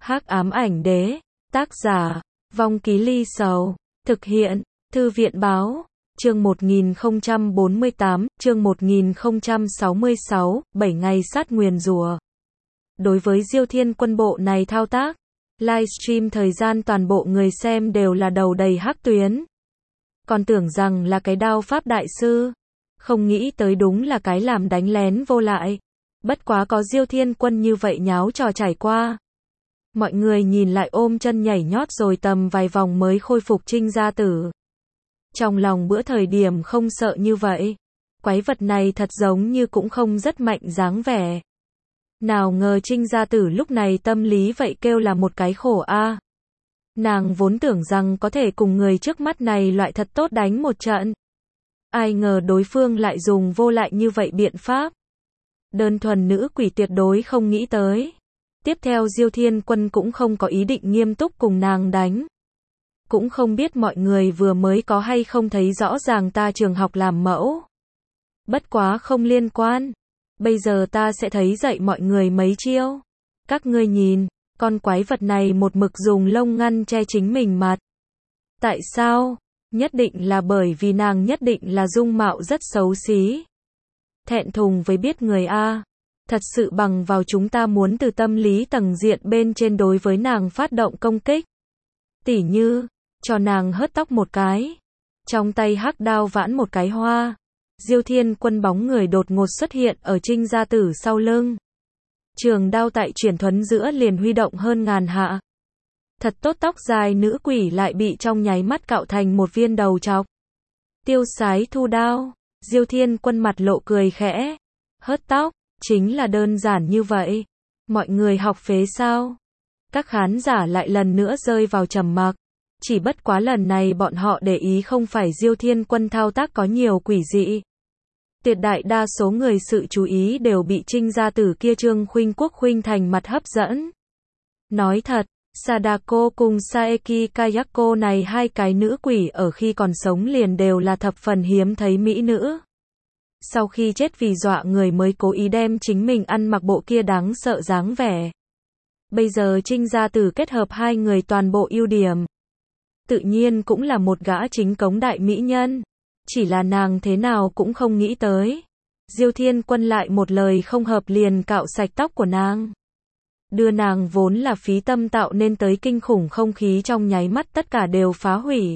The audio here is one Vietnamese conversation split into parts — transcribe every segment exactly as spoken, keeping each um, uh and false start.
Hắc ám ảnh đế, tác giả, Vong Ký Ly Sầu, thực hiện, Thư viện báo, chương một nghìn không trăm bốn mươi tám, chương một nghìn không trăm sáu mươi sáu, bảy ngày sát nguyền rủa. Đối với Diêu Thiên Quân bộ này thao tác, livestream thời gian toàn bộ người xem đều là đầu đầy hắc tuyến. Còn tưởng rằng là cái đao pháp đại sư, không nghĩ tới đúng là cái làm đánh lén vô lại. Bất quá có Diêu Thiên Quân như vậy nháo trò trải qua. Mọi người nhìn lại ôm chân nhảy nhót rồi tầm vài vòng mới khôi phục Trinh Gia Tử. Trong lòng bữa thời điểm không sợ như vậy. Quái vật này thật giống như cũng không rất mạnh dáng vẻ. Nào ngờ Trinh Gia Tử lúc này tâm lý vậy kêu là một cái khổ a. Nàng vốn tưởng rằng có thể cùng người trước mắt này loại thật tốt đánh một trận. Ai ngờ đối phương lại dùng vô lại như vậy biện pháp. Đơn thuần nữ quỷ tuyệt đối không nghĩ tới. Tiếp theo Diêu Thiên Quân cũng không có ý định nghiêm túc cùng nàng đánh. Cũng không biết mọi người vừa mới có hay không thấy rõ ràng ta trường học làm mẫu. Bất quá không liên quan. Bây giờ ta sẽ thấy dạy mọi người mấy chiêu. Các ngươi nhìn, con quái vật này một mực dùng lông ngăn che chính mình mặt. Tại sao? Nhất định là bởi vì nàng nhất định là dung mạo rất xấu xí. Thẹn thùng với biết người a. Thật sự bằng vào chúng ta muốn từ tâm lý tầng diện bên trên đối với nàng phát động công kích. Tỉ như, cho nàng hớt tóc một cái. Trong tay hắc đao vãn một cái hoa. Diêu Thiên Quân bóng người đột ngột xuất hiện ở Trinh Gia Tử sau lưng. Trường đao tại chuyển thuấn giữa liền huy động hơn ngàn hạ. Thật tốt tóc dài nữ quỷ lại bị trong nháy mắt cạo thành một viên đầu trọc. Tiêu sái thu đao. Diêu Thiên Quân mặt lộ cười khẽ. Hớt tóc, chính là đơn giản như vậy. Mọi người học phế sao? Các khán giả lại lần nữa rơi vào trầm mặc. Chỉ bất quá lần này bọn họ để ý không phải Diêu Thiên Quân thao tác có nhiều quỷ dị. Tuyệt đại đa số người sự chú ý đều bị Trinh Gia Tử kia Trương Khuynh Quốc khuynh thành mặt hấp dẫn. Nói thật, Sadako cùng Saeki Kayako này hai cái nữ quỷ ở khi còn sống liền đều là thập phần hiếm thấy mỹ nữ. Sau khi chết vì dọa người mới cố ý đem chính mình ăn mặc bộ kia đáng sợ dáng vẻ. Bây giờ Trinh Gia Tử kết hợp hai người toàn bộ ưu điểm. Tự nhiên cũng là một gã chính cống đại mỹ nhân. Chỉ là nàng thế nào cũng không nghĩ tới. Diêu Thiên Quân lại một lời không hợp liền cạo sạch tóc của nàng. Đưa nàng vốn là phí tâm tạo nên tới kinh khủng không khí trong nháy mắt tất cả đều phá hủy.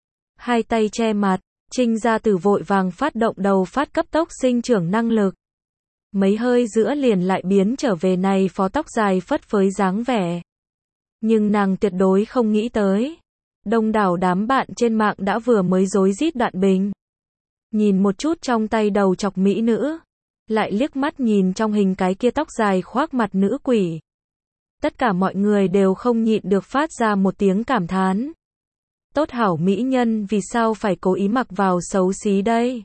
Hai tay che mặt, Trinh Gia Tử vội vàng phát động đầu phát cấp tốc sinh trưởng năng lực. Mấy hơi giữa liền lại biến trở về này phó tóc dài phất phới dáng vẻ. Nhưng nàng tuyệt đối không nghĩ tới. Đông đảo đám bạn trên mạng đã vừa mới rối rít đoạn bình. Nhìn một chút trong tay đầu chọc mỹ nữ. Lại liếc mắt nhìn trong hình cái kia tóc dài khoác mặt nữ quỷ. Tất cả mọi người đều không nhịn được phát ra một tiếng cảm thán. Tốt hảo mỹ nhân vì sao phải cố ý mặc vào xấu xí đây?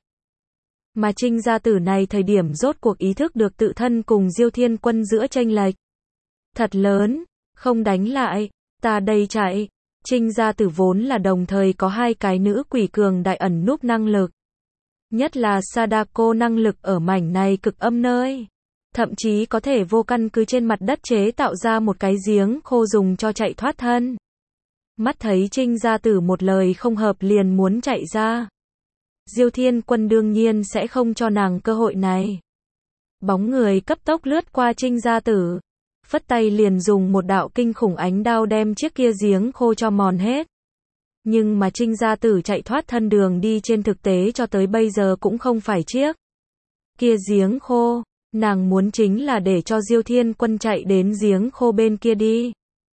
Mà Trinh Gia Tử này thời điểm rốt cuộc ý thức được tự thân cùng Diêu Thiên Quân giữa chênh lệch. Thật lớn, không đánh lại, ta đây chạy. Trinh Gia Tử vốn là đồng thời có hai cái nữ quỷ cường đại ẩn núp năng lực. Nhất là Sadako năng lực ở mảnh này cực âm nơi. Thậm chí có thể vô căn cứ trên mặt đất chế tạo ra một cái giếng khô dùng cho chạy thoát thân. Mắt thấy Trinh Gia Tử một lời không hợp liền muốn chạy ra. Diêu Thiên Quân đương nhiên sẽ không cho nàng cơ hội này. Bóng người cấp tốc lướt qua Trinh Gia Tử. Phất tay liền dùng một đạo kinh khủng ánh đao đem chiếc kia giếng khô cho mòn hết. Nhưng mà Trinh Gia Tử chạy thoát thân đường đi trên thực tế cho tới bây giờ cũng không phải chiếc kia giếng khô. Nàng muốn chính là để cho Diêu Thiên Quân chạy đến giếng khô bên kia đi.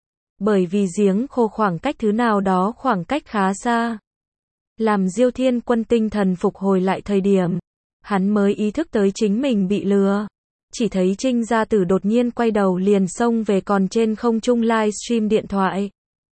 Bởi vì giếng khô khoảng cách thứ nào đó khoảng cách khá xa. Làm Diêu Thiên Quân tinh thần phục hồi lại thời điểm. Hắn mới ý thức tới chính mình bị lừa. Chỉ thấy Trinh Gia Tử đột nhiên quay đầu liền xông về còn trên không trung livestream điện thoại.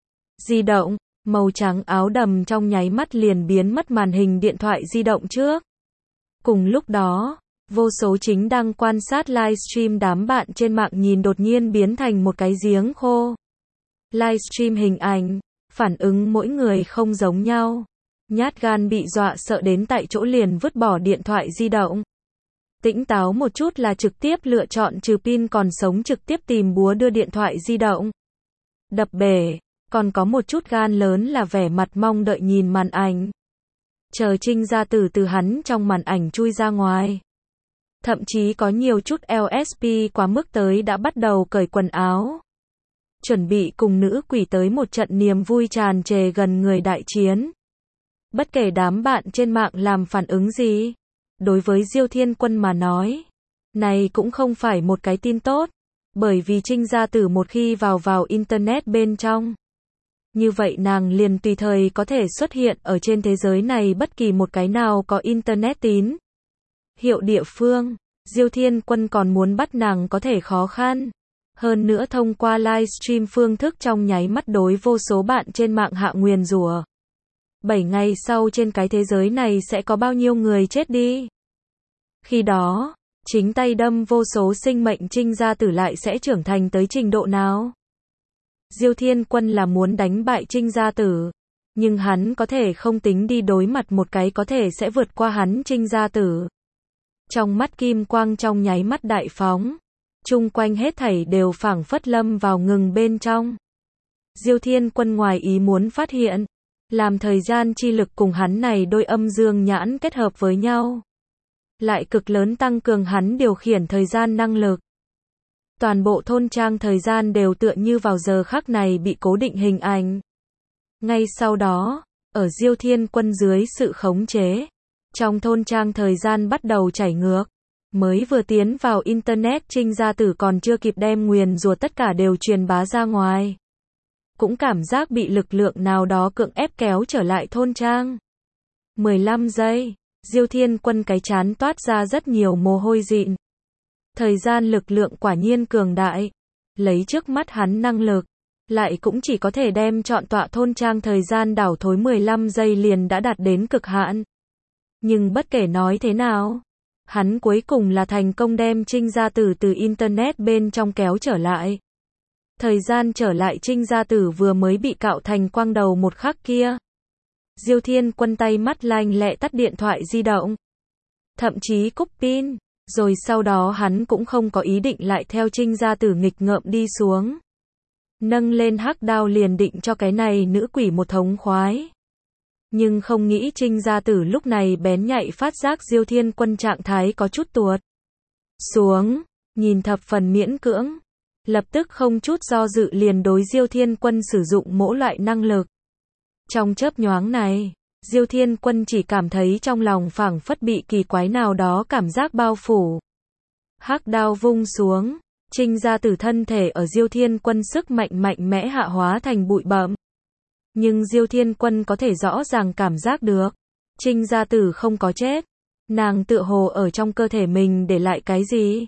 Di động, màu trắng áo đầm trong nháy mắt liền biến mất màn hình điện thoại di động trước. Cùng lúc đó, vô số chính đang quan sát livestream đám bạn trên mạng nhìn đột nhiên biến thành một cái giếng khô. Livestream hình ảnh, phản ứng mỗi người không giống nhau. Nhát gan bị dọa sợ đến tại chỗ liền vứt bỏ điện thoại di động. Tỉnh táo một chút là trực tiếp lựa chọn trừ pin còn sống trực tiếp tìm búa đưa điện thoại di động. đập bể, còn có một chút gan lớn là vẻ mặt mong đợi nhìn màn ảnh. Chờ Trinh Gia Tử từ hắn trong màn ảnh chui ra ngoài. Thậm chí có nhiều chút lờ ét pê quá mức tới đã bắt đầu cởi quần áo. Chuẩn bị cùng nữ quỷ tới một trận niềm vui tràn trề gần người đại chiến. Bất kể đám bạn trên mạng làm phản ứng gì, đối với Diêu Thiên Quân mà nói, này cũng không phải một cái tin tốt, bởi vì Trinh Gia Tử một khi vào vào Internet bên trong, như vậy nàng liền tùy thời có thể xuất hiện ở trên thế giới này bất kỳ một cái nào có Internet tín hiệu địa phương. Diêu Thiên Quân còn muốn bắt nàng có thể khó khăn. Hơn nữa thông qua livestream phương thức trong nháy mắt đối vô số bạn trên mạng hạ nguyền rủa. Bảy ngày sau trên cái thế giới này sẽ có bao nhiêu người chết đi. Khi đó, chính tay đâm vô số sinh mệnh Trinh Gia Tử lại sẽ trưởng thành tới trình độ nào? Diêu Thiên Quân là muốn đánh bại Trinh Gia Tử, nhưng hắn có thể không tính đi đối mặt một cái có thể sẽ vượt qua hắn Trinh Gia Tử. Trong mắt kim quang trong nháy mắt đại phóng, chung quanh hết thảy đều phảng phất lâm vào ngừng bên trong. Diêu Thiên Quân ngoài ý muốn phát hiện, làm thời gian chi lực cùng hắn này đôi âm dương nhãn kết hợp với nhau, lại cực lớn tăng cường hắn điều khiển thời gian năng lực. Toàn bộ thôn trang thời gian đều tựa như vào giờ khắc này bị cố định hình ảnh. Ngay sau đó, ở Diêu Thiên Quân dưới sự khống chế, trong thôn trang thời gian bắt đầu chảy ngược. Mới vừa tiến vào Internet Trinh Gia Tử còn chưa kịp đem nguyền rủa tất cả đều truyền bá ra ngoài. Cũng cảm giác bị lực lượng nào đó cưỡng ép kéo trở lại thôn trang. mười lăm giây, Diêu Thiên Quân cái chán toát ra rất nhiều mồ hôi dịn. Thời gian lực lượng quả nhiên cường đại. Lấy trước mắt hắn năng lực, lại cũng chỉ có thể đem trọn tọa thôn trang thời gian đảo thối mười lăm giây liền đã đạt đến cực hạn. Nhưng bất kể nói thế nào, hắn cuối cùng là thành công đem Trinh Gia Tử từ Internet bên trong kéo trở lại. Thời gian trở lại Trinh Gia Tử vừa mới bị cạo thành quang đầu một khắc kia. Diêu Thiên Quân tay mắt lanh lẹ tắt điện thoại di động. Thậm chí cúp pin, rồi sau đó hắn cũng không có ý định lại theo Trinh Gia Tử nghịch ngợm đi xuống. Nâng lên hắc đao liền định cho cái này nữ quỷ một thống khoái. Nhưng không nghĩ Trinh Gia Tử lúc này bén nhạy phát giác Diêu Thiên Quân trạng thái có chút tuột xuống, nhìn thập phần miễn cưỡng. Lập tức không chút do dự liền đối Diêu Thiên Quân sử dụng mỗi loại năng lực. Trong chớp nhoáng này, Diêu Thiên Quân chỉ cảm thấy trong lòng phảng phất bị kỳ quái nào đó cảm giác bao phủ. Hắc đao vung xuống, Trinh Gia Tử thân thể ở Diêu Thiên Quân sức mạnh mạnh mẽ hạ hóa thành bụi bặm. Nhưng Diêu Thiên Quân có thể rõ ràng cảm giác được, Trinh Gia Tử không có chết, nàng tựa hồ ở trong cơ thể mình để lại cái gì.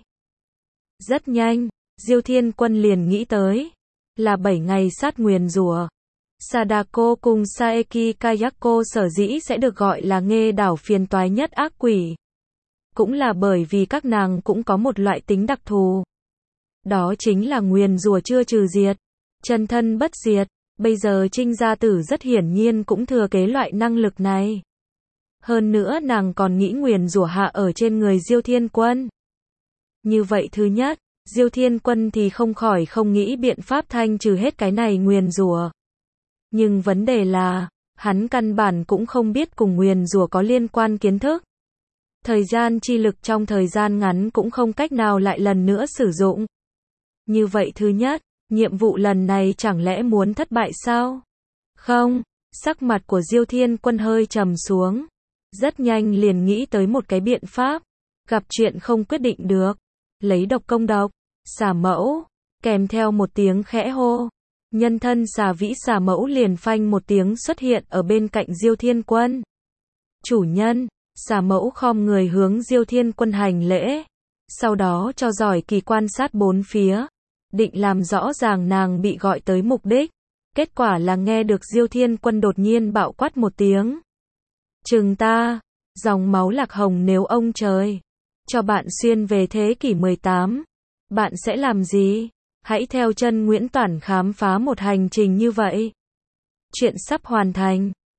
Rất nhanh, Diêu Thiên Quân liền nghĩ tới, là bảy ngày sát nguyền rủa. Sadako cùng Saeki Kayako sở dĩ sẽ được gọi là nghê đảo phiền toái nhất ác quỷ. Cũng là bởi vì các nàng cũng có một loại tính đặc thù. Đó chính là nguyền rủa chưa trừ diệt, chân thân bất diệt. Bây giờ Trinh Gia Tử rất hiển nhiên cũng thừa kế loại năng lực này. Hơn nữa nàng còn nghĩ nguyền rủa hạ ở trên người Diêu Thiên Quân. Như vậy thứ nhất, Diêu Thiên Quân thì không khỏi không nghĩ biện pháp thanh trừ hết cái này nguyền rủa. Nhưng vấn đề là, hắn căn bản cũng không biết cùng nguyền rủa có liên quan kiến thức. Thời gian chi lực trong thời gian ngắn cũng không cách nào lại lần nữa sử dụng. Như vậy thứ nhất, nhiệm vụ lần này chẳng lẽ muốn thất bại sao? Không, sắc mặt của Diêu Thiên Quân hơi trầm xuống. Rất nhanh liền nghĩ tới một cái biện pháp. Gặp chuyện không quyết định được. Lấy độc công độc, xà mẫu, kèm theo một tiếng khẽ hô. Nhân thân xà vĩ xà mẫu liền phanh một tiếng xuất hiện ở bên cạnh Diêu Thiên Quân. Chủ nhân, xà mẫu khom người hướng Diêu Thiên Quân hành lễ. Sau đó cho giỏi kỳ quan sát bốn phía. Định làm rõ ràng nàng bị gọi tới mục đích. Kết quả là nghe được Diêu Thiên Quân đột nhiên bạo quát một tiếng. Chừng ta, dòng máu lạc hồng nếu ông trời cho bạn xuyên về thế kỷ mười tám, bạn sẽ làm gì? Hãy theo chân Nguyễn Toản khám phá một hành trình như vậy. Chuyện sắp hoàn thành.